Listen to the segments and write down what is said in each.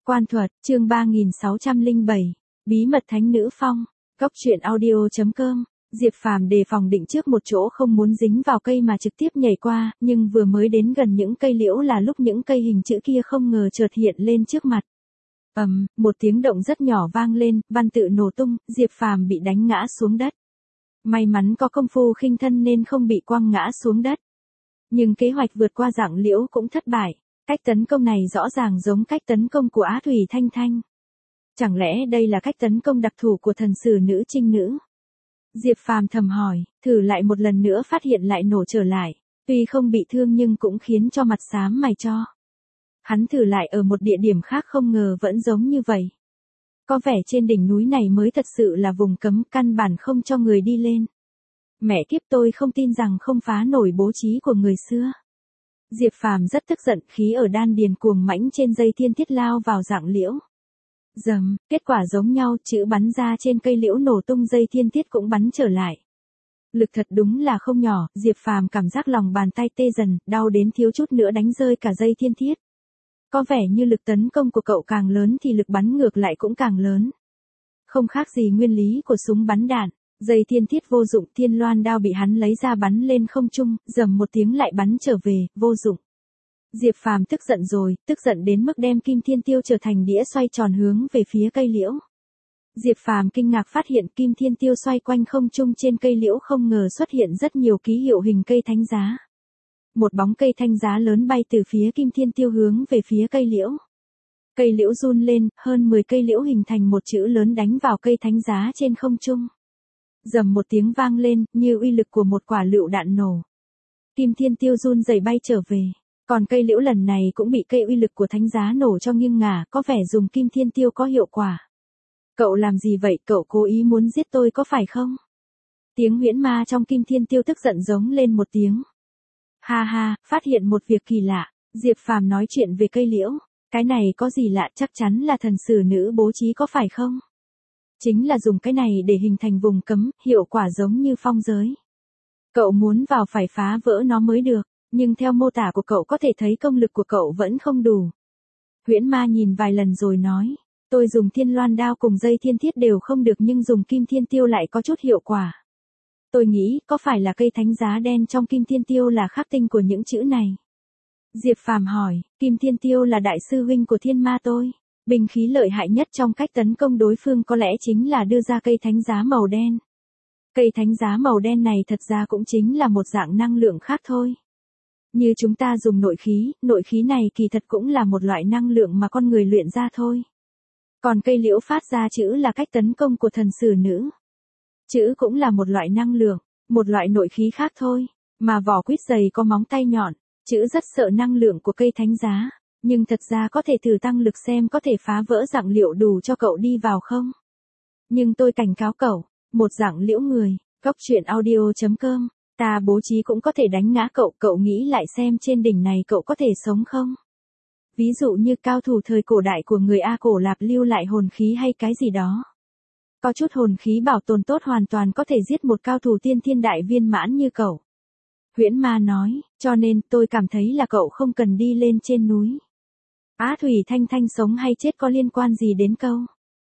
Quan thuật, chương 3607, Bí mật thánh nữ phong, Góc truyện audio.com. Diệp Phàm đề phòng định trước một chỗ không muốn dính vào cây mà trực tiếp nhảy qua, nhưng vừa mới đến gần những cây liễu là lúc những cây hình chữ kia không ngờ chợt hiện lên trước mặt. Một tiếng động rất nhỏ vang lên, văn tự nổ tung, Diệp Phàm bị đánh ngã xuống đất. May mắn có công phu khinh thân nên không bị quăng ngã xuống đất. Nhưng kế hoạch vượt qua rặng liễu cũng thất bại. Cách tấn công này rõ ràng giống cách tấn công của Á Thủy Thanh Thanh. Chẳng lẽ đây là cách tấn công đặc thù của thần sử nữ trinh nữ? Diệp Phàm thầm hỏi, thử lại một lần nữa phát hiện lại nổ trở lại. Tuy không bị thương nhưng cũng khiến cho mặt xám mày cho. Hắn thử lại ở một địa điểm khác không ngờ vẫn giống như vậy. Có vẻ trên đỉnh núi này mới thật sự là vùng cấm, căn bản không cho người đi lên. Mẹ kiếp, tôi không tin rằng không phá nổi bố trí của người xưa. Diệp Phàm rất tức giận, khí ở đan điền cuồng mãnh trên dây thiên thiết lao vào rặng liễu. Dầm, kết quả giống nhau, chữ bắn ra trên cây liễu nổ tung, dây thiên thiết cũng bắn trở lại. Lực thật đúng là không nhỏ, Diệp Phàm cảm giác lòng bàn tay tê dần, đau đến thiếu chút nữa đánh rơi cả dây thiên thiết. Có vẻ như lực tấn công của cậu càng lớn thì lực bắn ngược lại cũng càng lớn. Không khác gì nguyên lý của súng bắn đạn. Dây thiên thiết vô dụng, thiên loan đao bị hắn lấy ra bắn lên không trung, rầm một tiếng lại bắn trở về, vô dụng. Diệp Phàm tức giận rồi, tức giận đến mức đem kim thiên tiêu trở thành đĩa xoay tròn hướng về phía cây liễu. Diệp Phàm kinh ngạc phát hiện kim thiên tiêu xoay quanh không trung trên cây liễu không ngờ xuất hiện rất nhiều ký hiệu hình cây thánh giá. Một bóng cây thánh giá lớn bay từ phía kim thiên tiêu hướng về phía cây liễu. Cây liễu run lên, hơn 10 cây liễu hình thành một chữ lớn đánh vào cây thánh giá trên không trung. Rầm một tiếng vang lên, như uy lực của một quả lựu đạn nổ. Kim thiên tiêu run rẩy bay trở về. Còn cây liễu lần này cũng bị cây uy lực của thánh giá nổ cho nghiêng ngả, có vẻ dùng kim thiên tiêu có hiệu quả. Cậu làm gì vậy, cậu cố ý muốn giết tôi có phải không? Tiếng huyễn ma trong kim thiên tiêu tức giận giống lên một tiếng. Ha ha, phát hiện một việc kỳ lạ. Diệp Phàm nói chuyện về cây liễu. Cái này có gì lạ, chắc chắn là thần sử nữ bố trí có phải không? Chính là dùng cái này để hình thành vùng cấm, hiệu quả giống như phong giới. Cậu muốn vào phải phá vỡ nó mới được, nhưng theo mô tả của cậu có thể thấy công lực của cậu vẫn không đủ. Huyễn ma nhìn vài lần rồi nói, tôi dùng thiên loan đao cùng dây thiên thiết đều không được nhưng dùng kim thiên tiêu lại có chút hiệu quả. Tôi nghĩ có phải là cây thánh giá đen trong kim thiên tiêu là khắc tinh của những chữ này? Diệp Phàm hỏi, kim thiên tiêu là đại sư huynh của thiên ma tôi. Binh khí lợi hại nhất trong cách tấn công đối phương có lẽ chính là đưa ra cây thánh giá màu đen. Cây thánh giá màu đen này thật ra cũng chính là một dạng năng lượng khác thôi. Như chúng ta dùng nội khí này kỳ thật cũng là một loại năng lượng mà con người luyện ra thôi. Còn cây liễu phát ra chữ là cách tấn công của thần sử nữ. Chữ cũng là một loại năng lượng, một loại nội khí khác thôi. Mà vỏ quýt dày có móng tay nhọn, chữ rất sợ năng lượng của cây thánh giá. Nhưng thật ra có thể thử tăng lực xem có thể phá vỡ rặng liễu đủ cho cậu đi vào không? Nhưng tôi cảnh cáo cậu, một rặng liễu người, Góc truyện audio.com, ta bố trí cũng có thể đánh ngã cậu, cậu nghĩ lại xem trên đỉnh này cậu có thể sống không? Ví dụ như cao thủ thời cổ đại của người A Cổ Lạp lưu lại hồn khí hay cái gì đó. Có chút hồn khí bảo tồn tốt hoàn toàn có thể giết một cao thủ tiên thiên đại viên mãn như cậu. Huyễn ma nói, cho nên tôi cảm thấy là cậu không cần đi lên trên núi. Á Thủy Thanh Thanh sống hay chết có liên quan gì đến câu?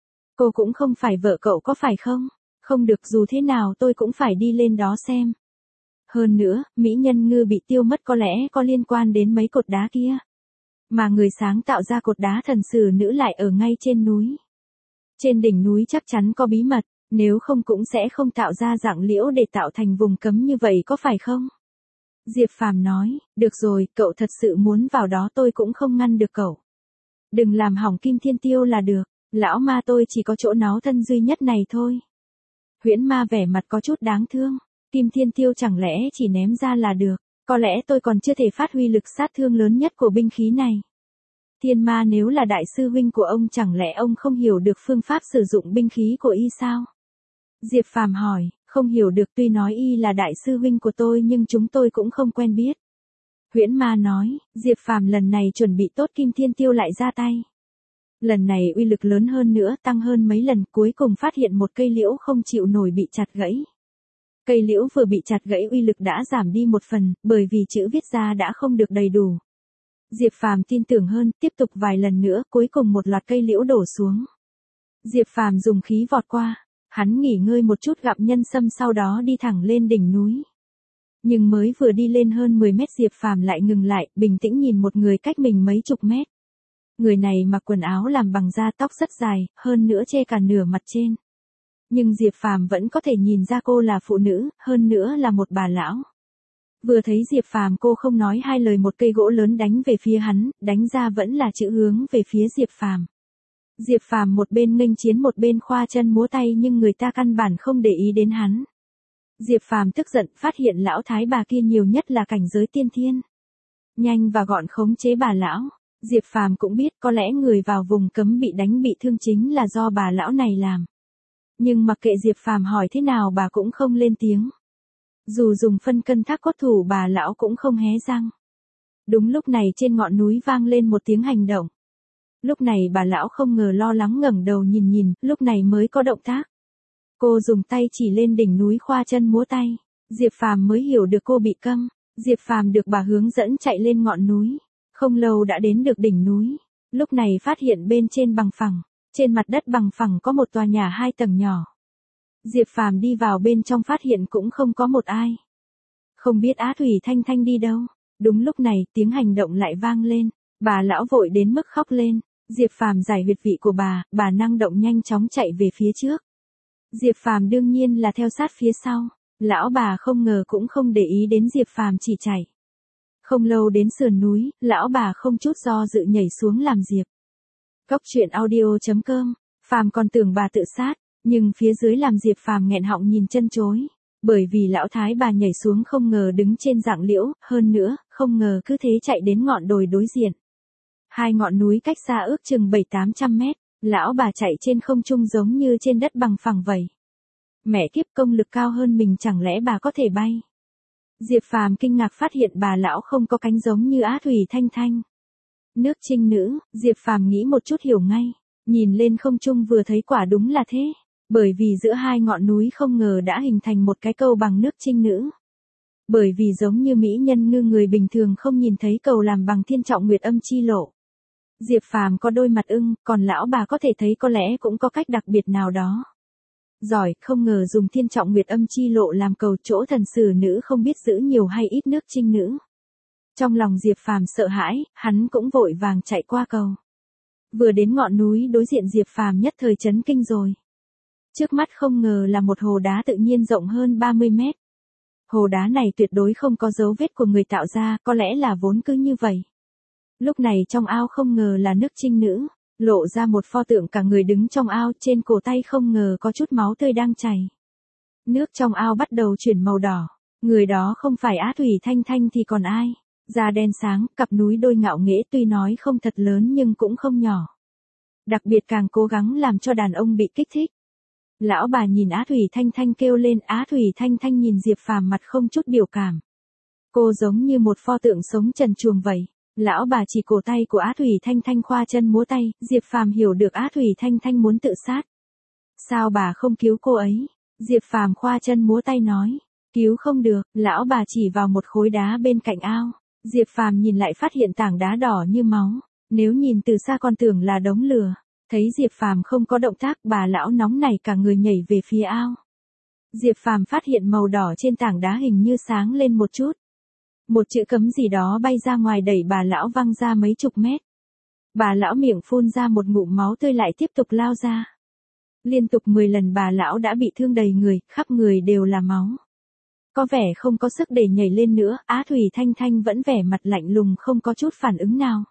Cô cũng không phải vợ cậu có phải không? Không được, dù thế nào tôi cũng phải đi lên đó xem. Hơn nữa, mỹ nhân ngư bị tiêu mất có lẽ có liên quan đến mấy cột đá kia. Mà người sáng tạo ra cột đá thần sử nữ lại ở ngay trên núi. Trên đỉnh núi chắc chắn có bí mật, nếu không cũng sẽ không tạo ra rặng liễu để tạo thành vùng cấm như vậy có phải không? Diệp Phàm nói, được rồi, cậu thật sự muốn vào đó tôi cũng không ngăn được cậu. Đừng làm hỏng kim thiên tiêu là được, lão ma tôi chỉ có chỗ náu thân duy nhất này thôi. Huyễn ma vẻ mặt có chút đáng thương, kim thiên tiêu chẳng lẽ chỉ ném ra là được, có lẽ tôi còn chưa thể phát huy lực sát thương lớn nhất của binh khí này. Thiên ma nếu là đại sư huynh của ông chẳng lẽ ông không hiểu được phương pháp sử dụng binh khí của y sao? Diệp Phàm hỏi, không hiểu được, tuy nói y là đại sư huynh của tôi nhưng chúng tôi cũng không quen biết. Huyễn ma nói, Diệp Phàm lần này chuẩn bị tốt kim thiên tiêu lại ra tay. Lần này uy lực lớn hơn nữa, tăng hơn mấy lần, cuối cùng phát hiện một cây liễu không chịu nổi bị chặt gãy. Cây liễu vừa bị chặt gãy uy lực đã giảm đi một phần, bởi vì chữ viết ra đã không được đầy đủ. Diệp Phàm tin tưởng hơn, tiếp tục vài lần nữa, cuối cùng một loạt cây liễu đổ xuống. Diệp Phàm dùng khí vọt qua, hắn nghỉ ngơi một chút gặm nhân sâm sau đó đi thẳng lên đỉnh núi. Nhưng mới vừa đi lên hơn 10 mét Diệp Phàm lại ngừng lại, bình tĩnh nhìn một người cách mình mấy chục mét. Người này mặc quần áo làm bằng da, tóc rất dài, hơn nữa che cả nửa mặt trên. Nhưng Diệp Phàm vẫn có thể nhìn ra cô là phụ nữ, hơn nữa là một bà lão. Vừa thấy Diệp Phàm cô không nói hai lời, một cây gỗ lớn đánh về phía hắn, đánh ra vẫn là chữ hướng về phía Diệp Phàm. Diệp Phàm một bên nghênh chiến một bên khoa chân múa tay nhưng người ta căn bản không để ý đến hắn. Diệp Phàm tức giận, phát hiện lão thái bà kia nhiều nhất là cảnh giới tiên thiên. Nhanh và gọn khống chế bà lão. Diệp Phàm cũng biết có lẽ người vào vùng cấm bị đánh bị thương chính là do bà lão này làm. Nhưng mặc kệ Diệp Phàm hỏi thế nào bà cũng không lên tiếng. Dù dùng phân cân thác cốt thủ bà lão cũng không hé răng. Đúng lúc này trên ngọn núi vang lên một tiếng hành động. Lúc này bà lão không ngờ lo lắng ngẩng đầu nhìn, lúc này mới có động tác. Cô dùng tay chỉ lên đỉnh núi khoa chân múa tay. Diệp Phàm mới hiểu được cô bị câm. Diệp Phàm được bà hướng dẫn chạy lên ngọn núi. Không lâu đã đến được đỉnh núi. Lúc này phát hiện bên trên bằng phẳng. Trên mặt đất bằng phẳng có một tòa nhà 2 tầng nhỏ. Diệp Phàm đi vào bên trong phát hiện cũng không có một ai. Không biết Á Thủy Thanh Thanh đi đâu. Đúng lúc này tiếng hành động lại vang lên. Bà lão vội đến mức khóc lên. Diệp Phàm giải huyệt vị của bà năng động nhanh chóng chạy về phía trước. Diệp Phàm đương nhiên là theo sát phía sau. Lão bà không ngờ cũng không để ý đến Diệp Phàm chỉ chạy. Không lâu đến sườn núi, lão bà không chút do dự nhảy xuống làm Diệp. Góc truyện audio.com, Phàm còn tưởng bà tự sát, nhưng phía dưới làm Diệp Phàm nghẹn họng nhìn chân chối. Bởi vì lão thái bà nhảy xuống không ngờ đứng trên rặng liễu, hơn nữa, không ngờ cứ thế chạy đến ngọn đồi đối diện. 2 ngọn núi cách xa ước chừng 700-800 mét, lão bà chạy trên không trung giống như trên đất bằng phẳng vậy. Mẹ kiếp, công lực cao hơn mình chẳng lẽ bà có thể bay? Diệp Phàm kinh ngạc phát hiện bà lão không có cánh giống như Á Thủy Thanh Thanh. Nước trinh nữ, Diệp Phàm nghĩ một chút hiểu ngay, nhìn lên không trung vừa thấy quả đúng là thế, bởi vì giữa 2 ngọn núi không ngờ đã hình thành một cái cầu bằng nước trinh nữ. Bởi vì giống như mỹ nhân ngư người bình thường không nhìn thấy cầu làm bằng thiên trọng nguyệt âm chi lộ. Diệp Phàm có đôi mặt ưng, còn lão bà có thể thấy có lẽ cũng có cách đặc biệt nào đó. Giỏi, không ngờ dùng thiên trọng nguyệt âm chi lộ làm cầu, chỗ thần sử nữ không biết giữ nhiều hay ít nước trinh nữ. Trong lòng Diệp Phàm sợ hãi, hắn cũng vội vàng chạy qua cầu. Vừa đến ngọn núi đối diện Diệp Phàm nhất thời chấn kinh rồi. Trước mắt không ngờ là một hồ đá tự nhiên rộng hơn 30 mét. Hồ đá này tuyệt đối không có dấu vết của người tạo ra, có lẽ là vốn cứ như vậy. Lúc này trong ao không ngờ là nước trinh nữ, lộ ra một pho tượng cả người đứng trong ao, trên cổ tay không ngờ có chút máu tươi đang chảy. Nước trong ao bắt đầu chuyển màu đỏ, người đó không phải Á Thủy Thanh Thanh thì còn ai? Da đen sáng, cặp núi đôi ngạo nghễ tuy nói không thật lớn nhưng cũng không nhỏ. Đặc biệt càng cố gắng làm cho đàn ông bị kích thích. Lão bà nhìn Á Thủy Thanh Thanh kêu lên, Á Thủy Thanh Thanh nhìn Diệp Phàm mặt không chút biểu cảm. Cô giống như một pho tượng sống trần truồng vậy. Lão bà chỉ cổ tay của Á Thủy Thanh Thanh khoa chân múa tay, Diệp Phàm hiểu được Á Thủy Thanh Thanh muốn tự sát. Sao bà không cứu cô ấy? Diệp Phàm khoa chân múa tay nói. Cứu không được, lão bà chỉ vào một khối đá bên cạnh ao. Diệp Phàm nhìn lại phát hiện tảng đá đỏ như máu. Nếu nhìn từ xa còn tưởng là đống lửa. Thấy Diệp Phàm không có động tác, bà lão nóng nảy cả người nhảy về phía ao. Diệp Phàm phát hiện màu đỏ trên tảng đá hình như sáng lên một chút. Một chữ cấm gì đó bay ra ngoài đẩy bà lão văng ra mấy chục mét. Bà lão miệng phun ra một ngụm máu tươi lại tiếp tục lao ra. Liên tục 10 lần bà lão đã bị thương đầy người, khắp người đều là máu. Có vẻ không có sức để nhảy lên nữa, Á Thủy Thanh Thanh vẫn vẻ mặt lạnh lùng không có chút phản ứng nào.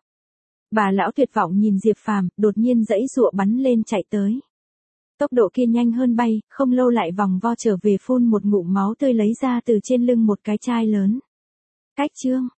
Bà lão tuyệt vọng nhìn Diệp Phàm, đột nhiên giãy giụa bắn lên chạy tới. Tốc độ kia nhanh hơn bay, không lâu lại vòng vo trở về phun một ngụm máu tươi lấy ra từ trên lưng một cái chai lớn. Cách chương